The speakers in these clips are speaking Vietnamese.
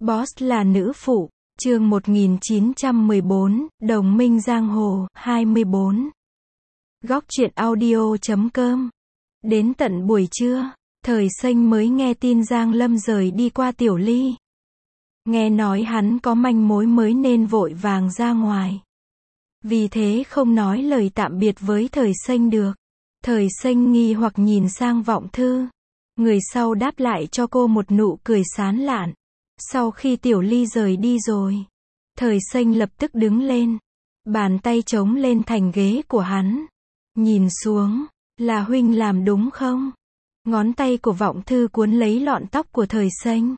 Boss là nữ phụ, chương 1914, Đồng minh Giang Hồ, 24. Góc truyện audio.com. Đến tận buổi trưa, Thời Xanh mới nghe tin Giang Lâm rời đi qua Tiểu Ly. Nghe nói hắn có manh mối mới nên vội vàng ra ngoài. Vì thế không nói lời tạm biệt với Thời Xanh được. Thời Xanh nghi hoặc nhìn sang Vọng Thư. Người sau đáp lại cho cô một nụ cười sán lạn. Sau khi Tiểu Ly rời đi rồi, Thời Xanh lập tức đứng lên. Bàn tay chống lên thành ghế của hắn. Nhìn xuống, là huynh làm đúng không? Ngón tay của Vọng Thư cuốn lấy lọn tóc của Thời Xanh.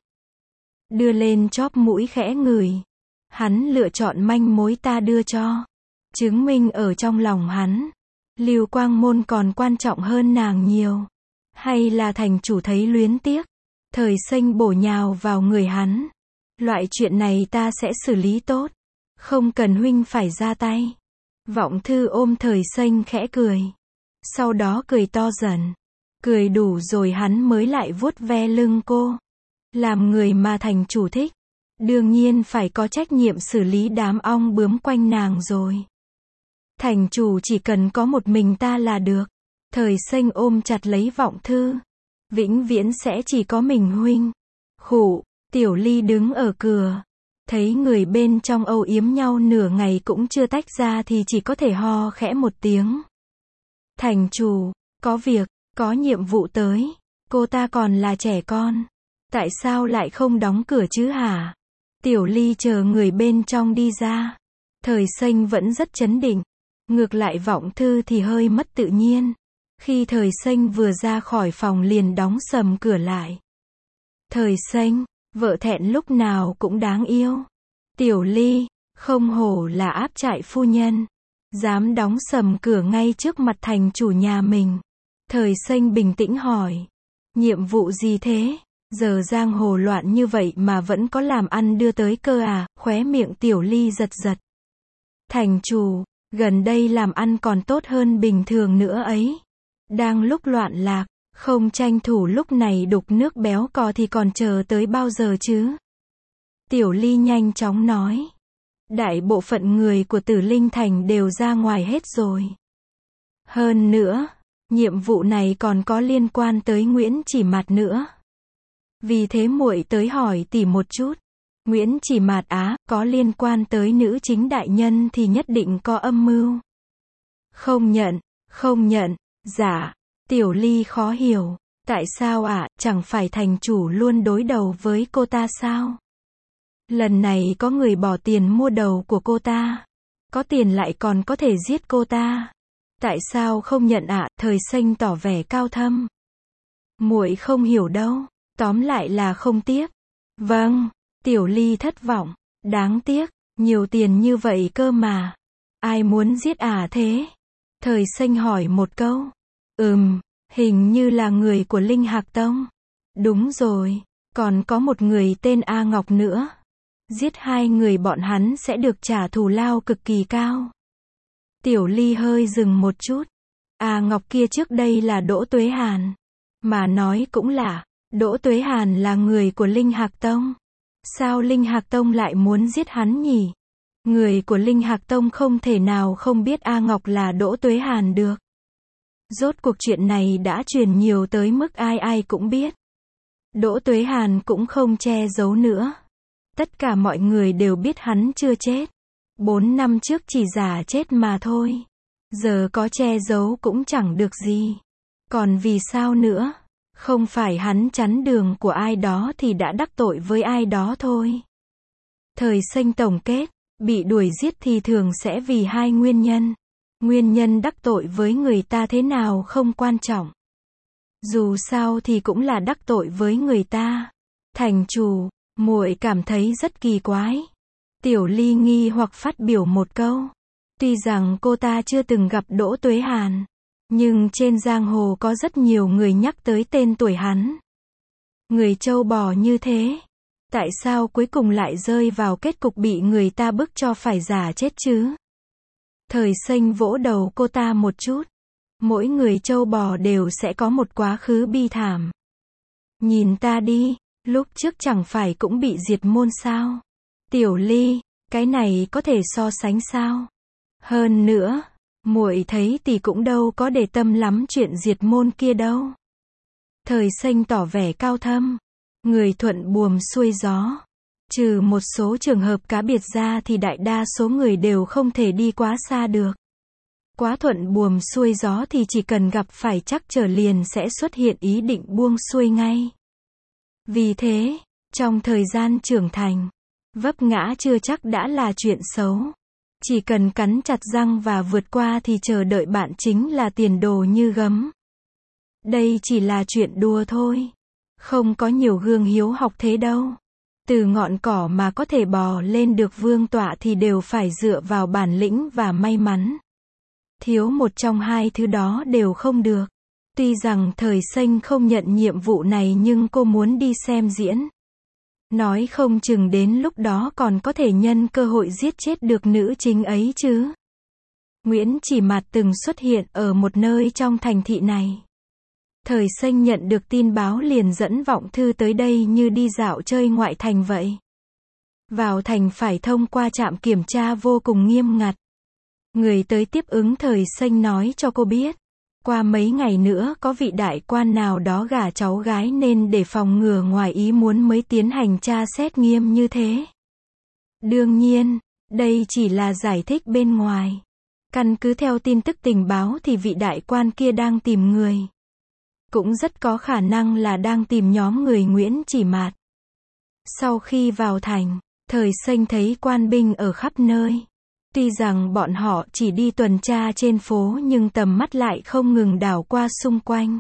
Đưa lên chóp mũi khẽ ngửi. Hắn lựa chọn manh mối ta đưa cho. Chứng minh ở trong lòng hắn, Lưu Quang Môn còn quan trọng hơn nàng nhiều. Hay là thành chủ thấy luyến tiếc? Thời Xanh bổ nhào vào người hắn. Loại chuyện này ta sẽ xử lý tốt. Không cần huynh phải ra tay. Vọng Thư ôm Thời Xanh khẽ cười. Sau đó cười to dần. Cười đủ rồi hắn mới lại vuốt ve lưng cô. Làm người mà thành chủ thích, đương nhiên phải có trách nhiệm xử lý đám ong bướm quanh nàng rồi. Thành chủ chỉ cần có một mình ta là được. Thời Xanh ôm chặt lấy Vọng Thư. Vĩnh viễn sẽ chỉ có mình huynh. Khụ, Tiểu Ly đứng ở cửa. Thấy người bên trong âu yếm nhau nửa ngày cũng chưa tách ra thì chỉ có thể ho khẽ một tiếng. Thành chủ, có việc, có nhiệm vụ tới. Cô ta còn là trẻ con. Tại sao lại không đóng cửa chứ hả? Tiểu Ly chờ người bên trong đi ra. Thời Xanh vẫn rất trấn định. Ngược lại Vọng Thư thì hơi mất tự nhiên. Khi Thời Xanh vừa ra khỏi phòng liền đóng sầm cửa lại. Thời Xanh, vợ thẹn lúc nào cũng đáng yêu. Tiểu Ly, không hổ là áp trại phu nhân. Dám đóng sầm cửa ngay trước mặt thành chủ nhà mình. Thời Xanh bình tĩnh hỏi. Nhiệm vụ gì thế? Giờ giang hồ loạn như vậy mà vẫn có làm ăn đưa tới cơ à? Khóe miệng Tiểu Ly giật giật. Thành chủ, gần đây làm ăn còn tốt hơn bình thường nữa ấy. Đang lúc loạn lạc, không tranh thủ lúc này đục nước béo cò thì còn chờ tới bao giờ chứ? Tiểu Ly nhanh chóng nói. Đại bộ phận người của Tử Linh Thành đều ra ngoài hết rồi. Hơn nữa, nhiệm vụ này còn có liên quan tới Nguyễn Chỉ Mạt nữa. Vì thế muội tới hỏi tỷ một chút. Nguyễn Chỉ Mạt á, có liên quan tới nữ chính đại nhân thì nhất định có âm mưu. Không nhận, dạ. Tiểu Ly khó hiểu. Tại sao ạ, chẳng phải thành chủ luôn đối đầu với cô ta sao? Lần này có người bỏ tiền mua đầu của cô ta. Có tiền lại còn có thể giết cô ta. Tại sao không nhận ạ? Thời Xanh tỏ vẻ cao thâm. Muội không hiểu đâu. Tóm lại là không tiếc. Vâng. Tiểu Ly thất vọng. Đáng tiếc. Nhiều tiền như vậy cơ mà. Ai muốn giết thế? Thời Xanh hỏi một câu. Hình như là người của Linh Hạc Tông. Đúng rồi. Còn có một người tên A Ngọc nữa. Giết hai người bọn hắn sẽ được trả thù lao cực kỳ cao. Tiểu Ly hơi dừng một chút. A Ngọc kia trước đây là Đỗ Tuế Hàn. Mà nói cũng lạ. Đỗ Tuế Hàn là người của Linh Hạc Tông. Sao Linh Hạc Tông lại muốn giết hắn nhỉ? Người của Linh Hạc Tông không thể nào không biết A Ngọc là Đỗ Tuế Hàn được. Rốt cuộc chuyện này đã truyền nhiều tới mức ai ai cũng biết. Đỗ Tuế Hàn cũng không che giấu nữa. Tất cả mọi người đều biết hắn chưa chết. 4 năm trước chỉ giả chết mà thôi. Giờ có che giấu cũng chẳng được gì. Còn vì sao nữa? Không phải hắn chắn đường của ai đó thì đã đắc tội với ai đó thôi. Thời Xanh tổng kết, bị đuổi giết thì thường sẽ vì hai nguyên nhân. Nguyên nhân đắc tội với người ta thế nào không quan trọng. Dù sao thì cũng là đắc tội với người ta. Thành chủ, muội cảm thấy rất kỳ quái. Tiểu Ly nghi hoặc phát biểu một câu. Tuy rằng cô ta chưa từng gặp Đỗ Tuế Hàn, nhưng trên giang hồ có rất nhiều người nhắc tới tên tuổi hắn. Người trâu bò như thế, tại sao cuối cùng lại rơi vào kết cục bị người ta bức cho phải giả chết chứ? Thời Xanh vỗ đầu cô ta một chút. Mỗi người trâu bò đều sẽ có một quá khứ bi thảm. Nhìn ta đi, Lúc trước chẳng phải cũng bị diệt môn sao? Tiểu Ly, cái này có thể so sánh sao? Hơn nữa, muội thấy tỷ cũng đâu có để tâm lắm chuyện diệt môn kia đâu. Thời Xanh tỏ vẻ cao thâm. Người thuận buồm xuôi gió. Trừ một số trường hợp cá biệt ra thì đại đa số người đều không thể đi quá xa được. Quá thuận buồm xuôi gió thì chỉ cần gặp phải trắc trở liền sẽ xuất hiện ý định buông xuôi ngay. Vì thế, trong thời gian trưởng thành, vấp ngã chưa chắc đã là chuyện xấu. Chỉ cần cắn chặt răng và vượt qua thì chờ đợi bạn chính là tiền đồ như gấm. Đây chỉ là chuyện đùa thôi. Không có nhiều gương hiếu học thế đâu. Từ ngọn cỏ mà có thể bò lên được vương tọa thì đều phải dựa vào bản lĩnh và may mắn. Thiếu một trong hai thứ đó đều không được. Tuy rằng Thời Xanh không nhận nhiệm vụ này nhưng cô muốn đi xem diễn. Nói không chừng đến lúc đó còn có thể nhân cơ hội giết chết được nữ chính ấy chứ. Nguyễn Chỉ Mạt từng xuất hiện ở một nơi trong thành thị này. Thời Xanh nhận được tin báo liền dẫn Vọng Thư tới đây như đi dạo chơi ngoại thành vậy. Vào thành phải thông qua trạm kiểm tra vô cùng nghiêm ngặt. Người tới tiếp ứng Thời Xanh nói cho cô biết. Qua mấy ngày nữa có vị đại quan nào đó gả cháu gái nên để phòng ngừa ngoài ý muốn mới tiến hành tra xét nghiêm như thế. Đương nhiên, đây chỉ là giải thích bên ngoài. Căn cứ theo tin tức tình báo thì vị đại quan kia đang tìm người. Cũng rất có khả năng là đang tìm nhóm người Nguyễn Chỉ Mạt. Sau khi vào thành, Thời Xanh thấy quan binh ở khắp nơi. Tuy rằng bọn họ chỉ đi tuần tra trên phố nhưng tầm mắt lại không ngừng đảo qua xung quanh.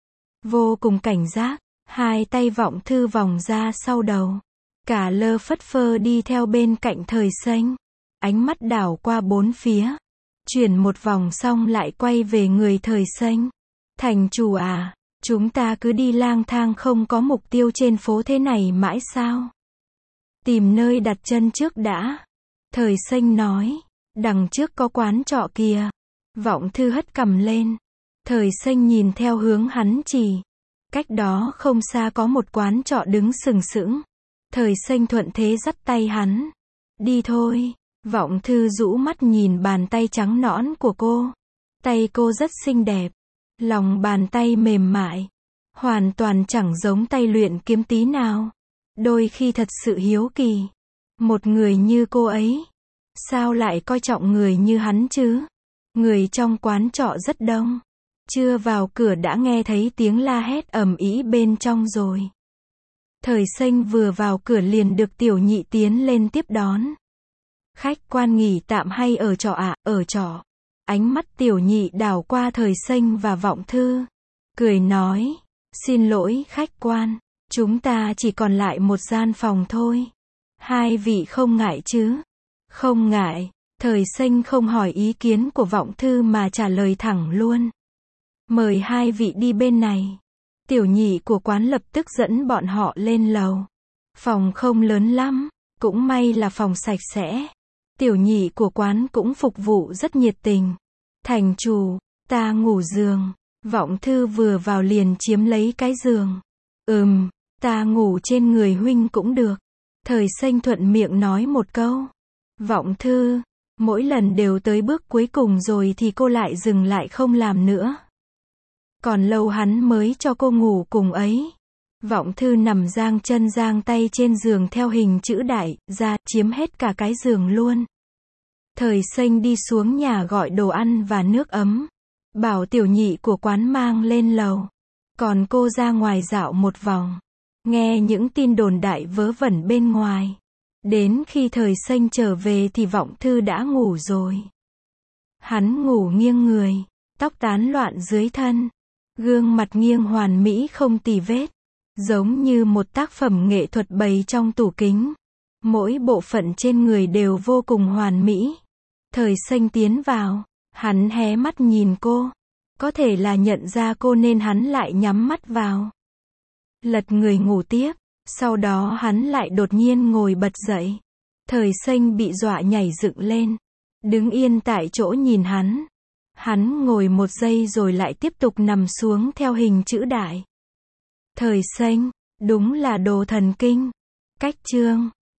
Vô cùng cảnh giác, hai tay Vọng Thư vòng ra sau đầu. Cả lơ phất phơ đi theo bên cạnh Thời Xanh. Ánh mắt đảo qua bốn phía. Chuyển một vòng xong lại quay về người Thời Xanh. Thành chủ à, chúng ta cứ đi lang thang không có mục tiêu trên phố thế này mãi sao? Tìm nơi đặt chân trước đã. Thời Xanh nói, đằng trước có quán trọ kìa. Vọng Thư hất cằm lên. Thời Xanh nhìn theo hướng hắn chỉ. Cách đó không xa có một quán trọ đứng sừng sững. Thời Xanh thuận thế dắt tay hắn. Đi thôi. Vọng Thư rũ mắt nhìn bàn tay trắng nõn của cô. Tay cô rất xinh đẹp. Lòng bàn tay mềm mại. Hoàn toàn chẳng giống tay luyện kiếm tí nào. Đôi khi thật sự hiếu kỳ. Một người như cô ấy. Sao lại coi trọng người như hắn chứ? Người trong quán trọ rất đông. Chưa vào cửa đã nghe thấy tiếng la hét ầm ĩ bên trong rồi. Thời Xanh vừa vào cửa liền được Tiểu Nhị tiến lên tiếp đón. Khách quan nghỉ tạm hay ở trọ ạ? Ở trọ. Ánh mắt Tiểu Nhị đảo qua Thời Xanh và Vọng Thư. Cười nói, xin lỗi khách quan, chúng ta chỉ còn lại một gian phòng thôi. Hai vị không ngại chứ? Không ngại. Thời Xanh không hỏi ý kiến của Vọng Thư mà trả lời thẳng luôn. Mời hai vị đi bên này. Tiểu Nhị của quán lập tức dẫn bọn họ lên lầu. Phòng không lớn lắm, cũng may là phòng sạch sẽ. Tiểu Nhị của quán cũng phục vụ rất nhiệt tình. Thành chủ, ta ngủ giường. Vọng Thư vừa vào liền chiếm lấy cái giường. Ta ngủ trên người huynh cũng được. Thời Xanh thuận miệng nói một câu. Vọng Thư, mỗi lần đều tới bước cuối cùng rồi thì cô lại dừng lại không làm nữa. Còn lâu hắn mới cho cô ngủ cùng ấy. Vọng Thư nằm giang chân giang tay trên giường theo hình chữ đại, ra, chiếm hết cả cái giường luôn. Thời Xanh đi xuống nhà gọi đồ ăn và nước ấm. Bảo Tiểu Nhị của quán mang lên lầu. Còn cô ra ngoài dạo một vòng. Nghe những tin đồn đại vớ vẩn bên ngoài. Đến khi Thời Xanh trở về thì Vọng Thư đã ngủ rồi. Hắn ngủ nghiêng người, tóc tán loạn dưới thân. Gương mặt nghiêng hoàn mỹ không tì vết. Giống như một tác phẩm nghệ thuật bày trong tủ kính. Mỗi bộ phận trên người đều vô cùng hoàn mỹ. Thời Xanh tiến vào. Hắn hé mắt nhìn cô. Có thể là nhận ra cô nên hắn lại nhắm mắt vào. Lật người ngủ tiếp. Sau đó hắn lại đột nhiên ngồi bật dậy. Thời Xanh bị dọa nhảy dựng lên. Đứng yên tại chỗ nhìn hắn. Hắn ngồi một giây rồi lại tiếp tục nằm xuống theo hình chữ đại. Thời Xanh, Đúng là đồ thần kinh. Cách chương